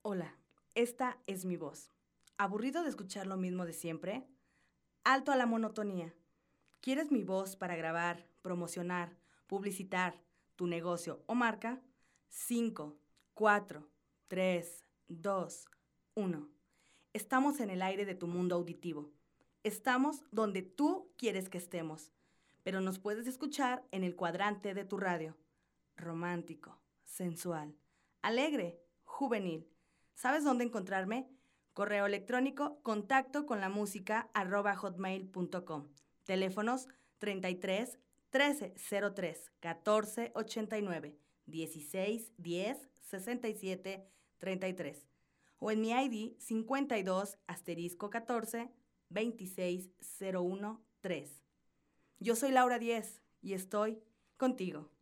Hola, esta es mi voz. ¿Aburrido de escuchar lo mismo de siempre? Alto a la monotonía. ¿Quieres mi voz para grabar, promocionar, publicitar tu negocio o marca? 5, 4, 3, 2, 1. Estamos en el aire de tu mundo auditivo. Estamos donde tú quieres que estemos, pero nos puedes escuchar en el cuadrante de tu radio. Romántico, sensual, alegre, juvenil. ¿Sabes dónde encontrarme? Correo electrónico contacto con la música @hotmail.com. Teléfonos 33 1303 14 89 16 10 67 33 o en mi ID 52 14 26 01 3. Yo soy Laura 10 y estoy contigo.